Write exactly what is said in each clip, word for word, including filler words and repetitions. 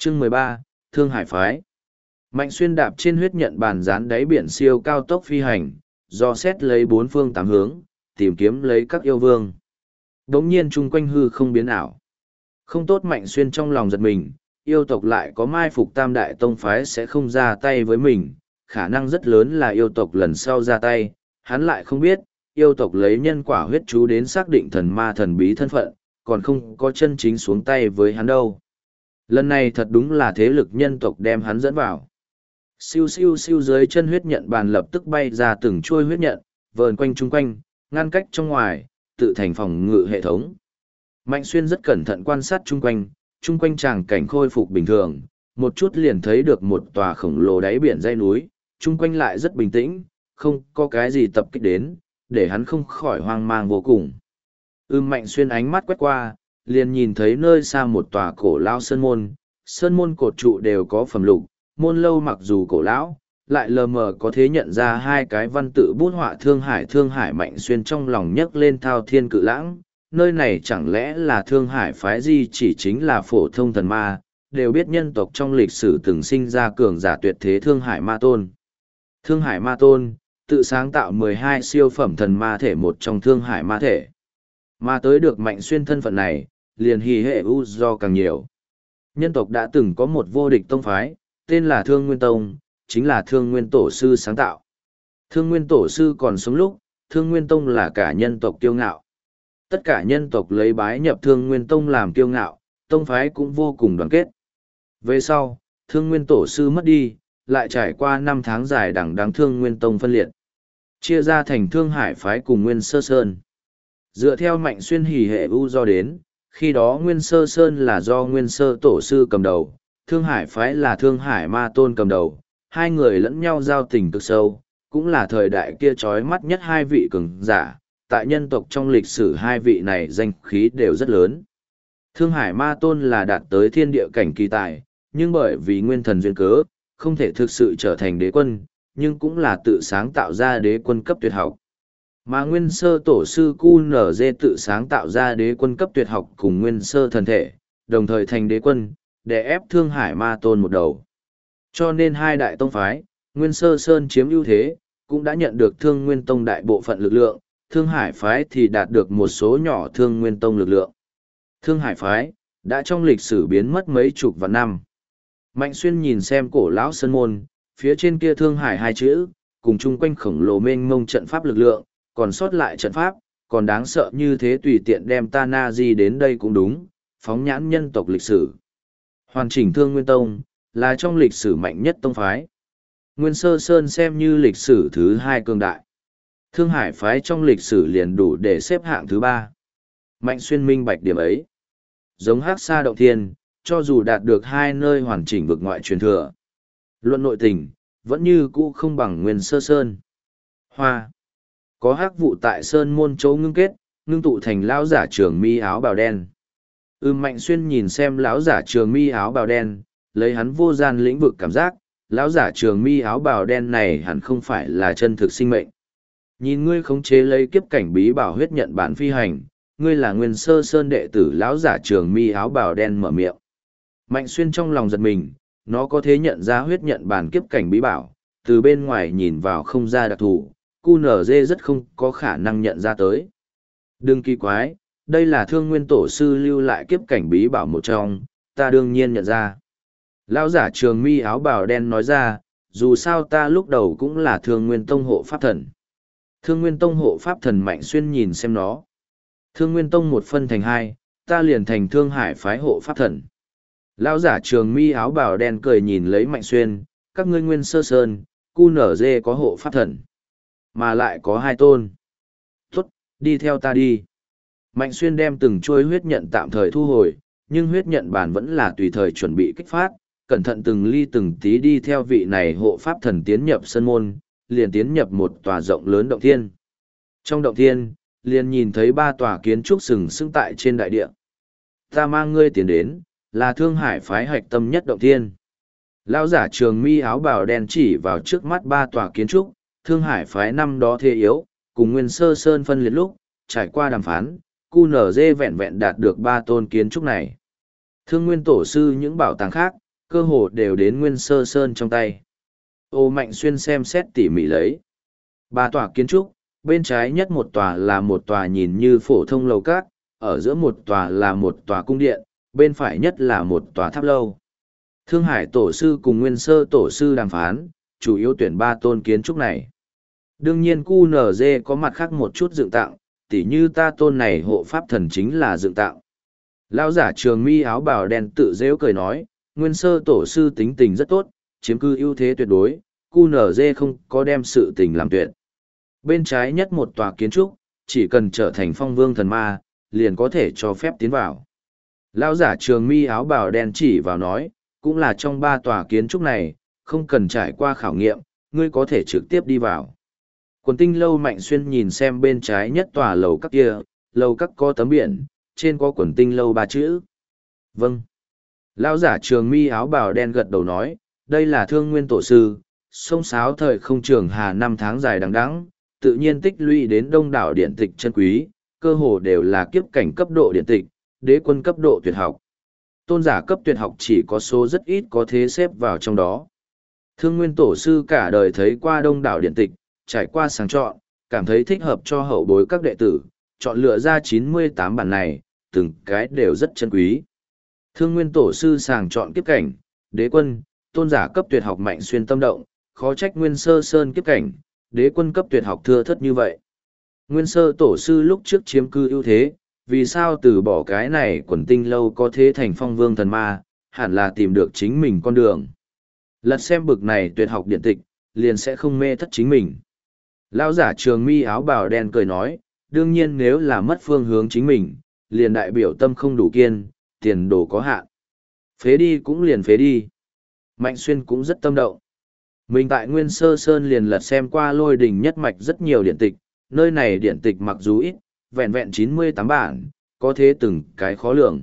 Chương mười ba, Thương Hải Phái. Mạnh Xuyên đạp trên huyết nhận bàn dán đáy biển siêu cao tốc phi hành, do xét lấy bốn phương tám hướng, tìm kiếm lấy các yêu vương. Đống nhiên chung quanh hư không biến ảo. Không tốt, Mạnh Xuyên trong lòng giật mình, yêu tộc lại có mai phục tam đại tông phái sẽ không ra tay với mình, khả năng rất lớn là yêu tộc lần sau ra tay, hắn lại không biết, yêu tộc lấy nhân quả huyết chú đến xác định thần ma thần bí thân phận, còn không có chân chính xuống tay với hắn đâu. Lần này thật đúng là thế lực nhân tộc đem hắn dẫn vào. Siêu siêu siêu dưới chân huyết nhận bàn lập tức bay ra từng chuôi huyết nhận, vờn quanh chung quanh, ngăn cách trong ngoài, tự thành phòng ngự hệ thống. Mạnh Xuyên rất cẩn thận quan sát chung quanh, chung quanh tràng cảnh khôi phục bình thường, một chút liền thấy được một tòa khổng lồ đáy biển dãy núi, chung quanh lại rất bình tĩnh, không có cái gì tập kích đến, để hắn không khỏi hoang mang vô cùng. Ưm Mạnh Xuyên ánh mắt quét qua, liền nhìn thấy nơi xa một tòa cổ lao sơn môn, sơn môn cột trụ đều có phẩm lục, môn lâu mặc dù cổ lão, lại lờ mờ có thể nhận ra hai cái văn tự bút họa Thương Hải. Thương Hải Mạnh Xuyên trong lòng nhấc lên thao thiên cự lãng, nơi này chẳng lẽ là Thương Hải phái gì, chỉ chính là phổ thông thần ma, đều biết nhân tộc trong lịch sử từng sinh ra cường giả tuyệt thế Thương Hải Ma Tôn. Thương Hải Ma Tôn, tự sáng tạo mười hai siêu phẩm thần ma thể, một trong Thương Hải Ma Thể. Mà tới được Mạnh Xuyên thân phận này, liền hỉ hệ u do càng nhiều. Nhân tộc đã từng có một vô địch tông phái, tên là Thương Nguyên Tông, chính là Thương Nguyên Tổ sư sáng tạo. Thương Nguyên Tổ sư còn sống lúc, Thương Nguyên Tông là cả nhân tộc kiêu ngạo. Tất cả nhân tộc lấy bái nhập Thương Nguyên Tông làm kiêu ngạo, tông phái cũng vô cùng đoàn kết. Về sau, Thương Nguyên Tổ sư mất đi, lại trải qua năm tháng dài đằng đẵng Thương Nguyên Tông phân liệt, chia ra thành Thương Hải phái cùng Nguyên Sơ Sơn. Dựa theo Mạnh Xuyên hỉ hệ u do đến, khi đó Nguyên Sơ Sơn là do Nguyên Sơ Tổ sư cầm đầu, Thương Hải phái là Thương Hải Ma Tôn cầm đầu, hai người lẫn nhau giao tình cực sâu, cũng là thời đại kia chói mắt nhất hai vị cường giả, tại nhân tộc trong lịch sử hai vị này danh khí đều rất lớn. Thương Hải Ma Tôn là đạt tới thiên địa cảnh kỳ tài, nhưng bởi vì nguyên thần duyên cớ, không thể thực sự trở thành đế quân, nhưng cũng là tự sáng tạo ra đế quân cấp tuyệt học. Mà Nguyên Sơ Tổ sư Cu Nở Dê tự sáng tạo ra đế quân cấp tuyệt học cùng Nguyên Sơ thần thể, đồng thời thành đế quân, để ép Thương Hải Ma Tôn một đầu. Cho nên hai đại tông phái, Nguyên Sơ Sơn chiếm ưu thế, cũng đã nhận được Thương Nguyên Tông đại bộ phận lực lượng, Thương Hải phái thì đạt được một số nhỏ Thương Nguyên Tông lực lượng. Thương Hải phái đã trong lịch sử biến mất mấy chục vạn năm. Mạnh Xuyên nhìn xem cổ lão sơn môn, phía trên kia Thương Hải hai chữ, cùng chung quanh khổng lồ mênh mông trận pháp lực lượng, còn sót lại trận pháp, còn đáng sợ như thế, tùy tiện đem ta na di đến đây cũng đúng, phóng nhãn nhân tộc lịch sử. Hoàn chỉnh Thương Nguyên Tông, là trong lịch sử mạnh nhất tông phái. Nguyên Sơ Sơn xem như lịch sử thứ hai cường đại. Thương Hải phái trong lịch sử liền đủ để xếp hạng thứ ba. Mạnh Xuyên minh bạch điểm ấy. Giống Hắc Sa Động Thiên, cho dù đạt được hai nơi hoàn chỉnh vực ngoại truyền thừa, luận nội tình, vẫn như cũ không bằng Nguyên Sơ Sơn. Hoa. Có hắc vụ tại Sơn môn chỗ ngưng kết, ngưng tụ thành lão giả trường mi áo bào đen. Ưm Mạnh Xuyên nhìn xem lão giả trường mi áo bào đen, lấy hắn vô gian lĩnh vực cảm giác, lão giả trường mi áo bào đen này hẳn không phải là chân thực sinh mệnh. Nhìn ngươi khống chế lấy kiếp cảnh bí bảo huyết nhận bản phi hành, ngươi là Nguyên Sơ Sơn đệ tử. Lão giả trường mi áo bào đen mở miệng. Mạnh Xuyên trong lòng giật mình, nó có thể nhận ra huyết nhận bản kiếp cảnh bí bảo, từ bên ngoài nhìn vào không ra đặc thù, cu nở dê rất không có khả năng nhận ra tới. Đừng kỳ quái, đây là Thương Nguyên Tổ sư lưu lại kiếp cảnh bí bảo một trong, ta đương nhiên nhận ra. Lão giả trường mi áo bào đen nói ra, dù sao ta lúc đầu cũng là Thương Nguyên Tông hộ pháp thần. Thương Nguyên Tông hộ pháp thần. Mạnh Xuyên nhìn xem nó. Thương Nguyên Tông một phân thành hai, ta liền thành Thương Hải phái hộ pháp thần. Lão giả trường mi áo bào đen cười nhìn lấy Mạnh Xuyên, các ngươi Nguyên Sơ Sơn, cu nở dê có hộ pháp thần, mà lại có hai tôn. Tốt, đi theo ta đi. Mạnh Xuyên đem từng chuôi huyết nhận tạm thời thu hồi, nhưng huyết nhận bản vẫn là tùy thời chuẩn bị kích phát, cẩn thận từng ly từng tí đi theo vị này hộ pháp thần tiến nhập sân môn, liền tiến nhập một tòa rộng lớn động thiên. Trong động thiên, liền nhìn thấy ba tòa kiến trúc sừng sững tại trên đại địa. Ta mang ngươi tiến đến, là Thương Hải phái hạch tâm nhất động thiên. Lão giả trường mi áo bào đen chỉ vào trước mắt ba tòa kiến trúc, Thương Hải phái năm đó thế yếu, cùng Nguyên Sơ Sơn phân liệt lúc, trải qua đàm phán, cu nở dê vẹn vẹn đạt được ba tôn kiến trúc này. Thương Nguyên Tổ sư những bảo tàng khác, cơ hồ đều đến Nguyên Sơ Sơn trong tay. Ô Mạnh Xuyên xem xét tỉ mỉ lấy. Ba tòa kiến trúc, bên trái nhất một tòa là một tòa nhìn như phổ thông lầu các, ở giữa một tòa là một tòa cung điện, bên phải nhất là một tòa tháp lâu. Thương Hải Tổ sư cùng Nguyên Sơ Tổ sư đàm phán, chủ yếu tuyển ba tôn kiến trúc này. Đương nhiên cu nờ dê có mặt khác một chút dựng tạo, tỉ như ta tôn này hộ pháp thần chính là dựng tạo. Lão giả trường mi áo bào đen tự dễu cười nói, Nguyên Sơ Tổ sư tính tình rất tốt, chiếm cư ưu thế tuyệt đối, cu nờ dê không có đem sự tình làm tuyệt. Bên trái nhất một tòa kiến trúc, chỉ cần trở thành phong vương thần ma, liền có thể cho phép tiến vào. Lão giả trường mi áo bào đen chỉ vào nói, cũng là trong ba tòa kiến trúc này, không cần trải qua khảo nghiệm, ngươi có thể trực tiếp đi vào. Quần tinh lâu Mạnh Xuyên nhìn xem bên trái nhất tòa lầu các kia, lầu các có tấm biển, trên có quần tinh lâu ba chữ. Vâng. Lão giả trường mi áo bào đen gật đầu nói, đây là Thương Nguyên Tổ sư, sông sáo thời không trường hà năm tháng dài đằng đẵng, tự nhiên tích lũy đến đông đảo điện tịch chân quý, cơ hồ đều là kiếp cảnh cấp độ điện tịch, đế quân cấp độ tuyệt học. Tôn giả cấp tuyệt học chỉ có số rất ít có thế xếp vào trong đó. Thương Nguyên Tổ sư cả đời thấy qua đông đảo điện tịch, trải qua sáng chọn, cảm thấy thích hợp cho hậu bối các đệ tử, chọn lựa ra chín mươi tám bản này, từng cái đều rất chân quý. Thương Nguyên Tổ sư sàng chọn kiếp cảnh, đế quân, tôn giả cấp tuyệt học Mạnh Xuyên tâm động, khó trách Nguyên Sơ Sơn kiếp cảnh, đế quân cấp tuyệt học thưa thất như vậy. Nguyên Sơ Tổ sư lúc trước chiếm cư ưu thế, vì sao từ bỏ cái này quần tinh lâu có thế thành phong vương thần ma, hẳn là tìm được chính mình con đường. Lật xem bực này tuyệt học điện tịch, liền sẽ không mê thất chính mình. Lão giả trường mi áo bào đen cười nói, đương nhiên nếu là mất phương hướng chính mình, liền đại biểu tâm không đủ kiên, tiền đồ có hạn. Phế đi cũng liền phế đi. Mạnh Xuyên cũng rất tâm động. Mình tại Nguyên Sơ Sơn liền lật xem qua Lôi Đình nhất mạch rất nhiều điện tịch, nơi này điện tịch mặc dù ít, vẹn vẹn chín mươi tám bản, có thế từng cái khó lường.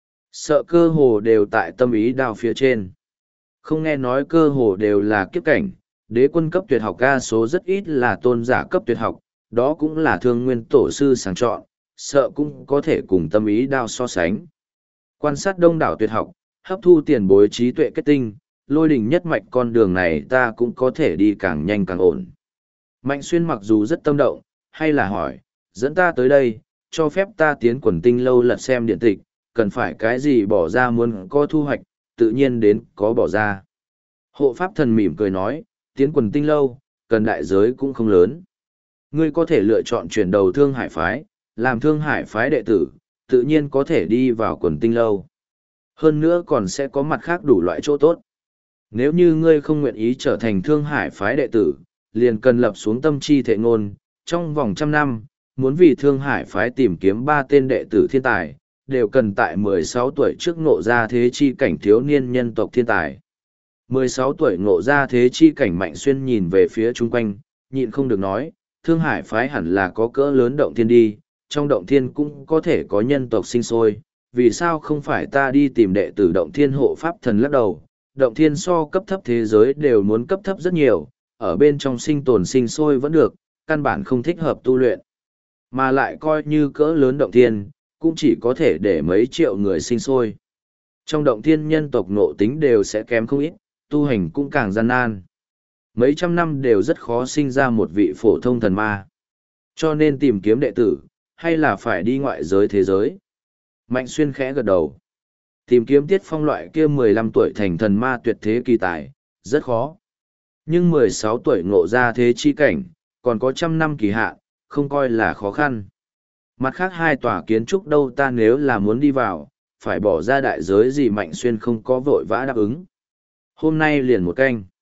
Sợ cơ hồ đều tại tâm ý đao phía trên. Không nghe nói cơ hồ đều là kiếp cảnh, đế quân cấp tuyệt học ca số rất ít là tôn giả cấp tuyệt học, đó cũng là Thương Nguyên Tổ sư sàng chọn, sợ cũng có thể cùng tâm ý đao so sánh. Quan sát đông đảo tuyệt học, hấp thu tiền bối trí tuệ kết tinh, Lôi Đình nhất mạch con đường này ta cũng có thể đi càng nhanh càng ổn. Mạnh Xuyên mặc dù rất tâm động, hay là hỏi, dẫn ta tới đây, cho phép ta tiến quần tinh lâu lật xem điện tịch, cần phải cái gì bỏ ra muốn có thu hoạch, tự nhiên đến có bỏ ra. Hộ pháp thần mỉm cười nói, tiến quần tinh lâu, cần đại giới cũng không lớn. Ngươi có thể lựa chọn chuyển đầu Thương Hải phái, làm Thương Hải phái đệ tử, tự nhiên có thể đi vào quần tinh lâu. Hơn nữa còn sẽ có mặt khác đủ loại chỗ tốt. Nếu như ngươi không nguyện ý trở thành Thương Hải phái đệ tử, liền cần lập xuống tâm chi thệ ngôn, trong vòng trăm năm, muốn vì Thương Hải phái tìm kiếm ba tên đệ tử thiên tài, đều cần tại mười sáu tuổi trước ngộ ra thế chi cảnh thiếu niên nhân tộc thiên tài. mười sáu tuổi ngộ ra thế chi cảnh Mạnh Xuyên nhìn về phía chung quanh, nhịn không được nói, Thương Hải phái hẳn là có cỡ lớn động thiên đi, trong động thiên cũng có thể có nhân tộc sinh sôi, vì sao không phải ta đi tìm đệ tử động thiên hộ pháp thần lắc đầu, động thiên so cấp thấp thế giới đều muốn cấp thấp rất nhiều, ở bên trong sinh tồn sinh sôi vẫn được, căn bản không thích hợp tu luyện. Mà lại coi như cỡ lớn động thiên, cũng chỉ có thể để mấy triệu người sinh sôi. Trong động thiên nhân tộc nộ tính đều sẽ kém không ít, tu hành cũng càng gian nan. Mấy trăm năm đều rất khó sinh ra một vị phổ thông thần ma. Cho nên tìm kiếm đệ tử, hay là phải đi ngoại giới thế giới. Mạnh Xuyên khẽ gật đầu. Tìm kiếm Tiết Phong loại kia mười lăm tuổi thành thần ma tuyệt thế kỳ tài, rất khó. Nhưng mười sáu tuổi ngộ ra thế chi cảnh, còn có trăm năm kỳ hạn, không coi là khó khăn. Mặt khác hai tòa kiến trúc đâu ta nếu là muốn đi vào, phải bỏ ra đại giới gì Mạnh Xuyên không có vội vã đáp ứng. Hôm nay liền một canh.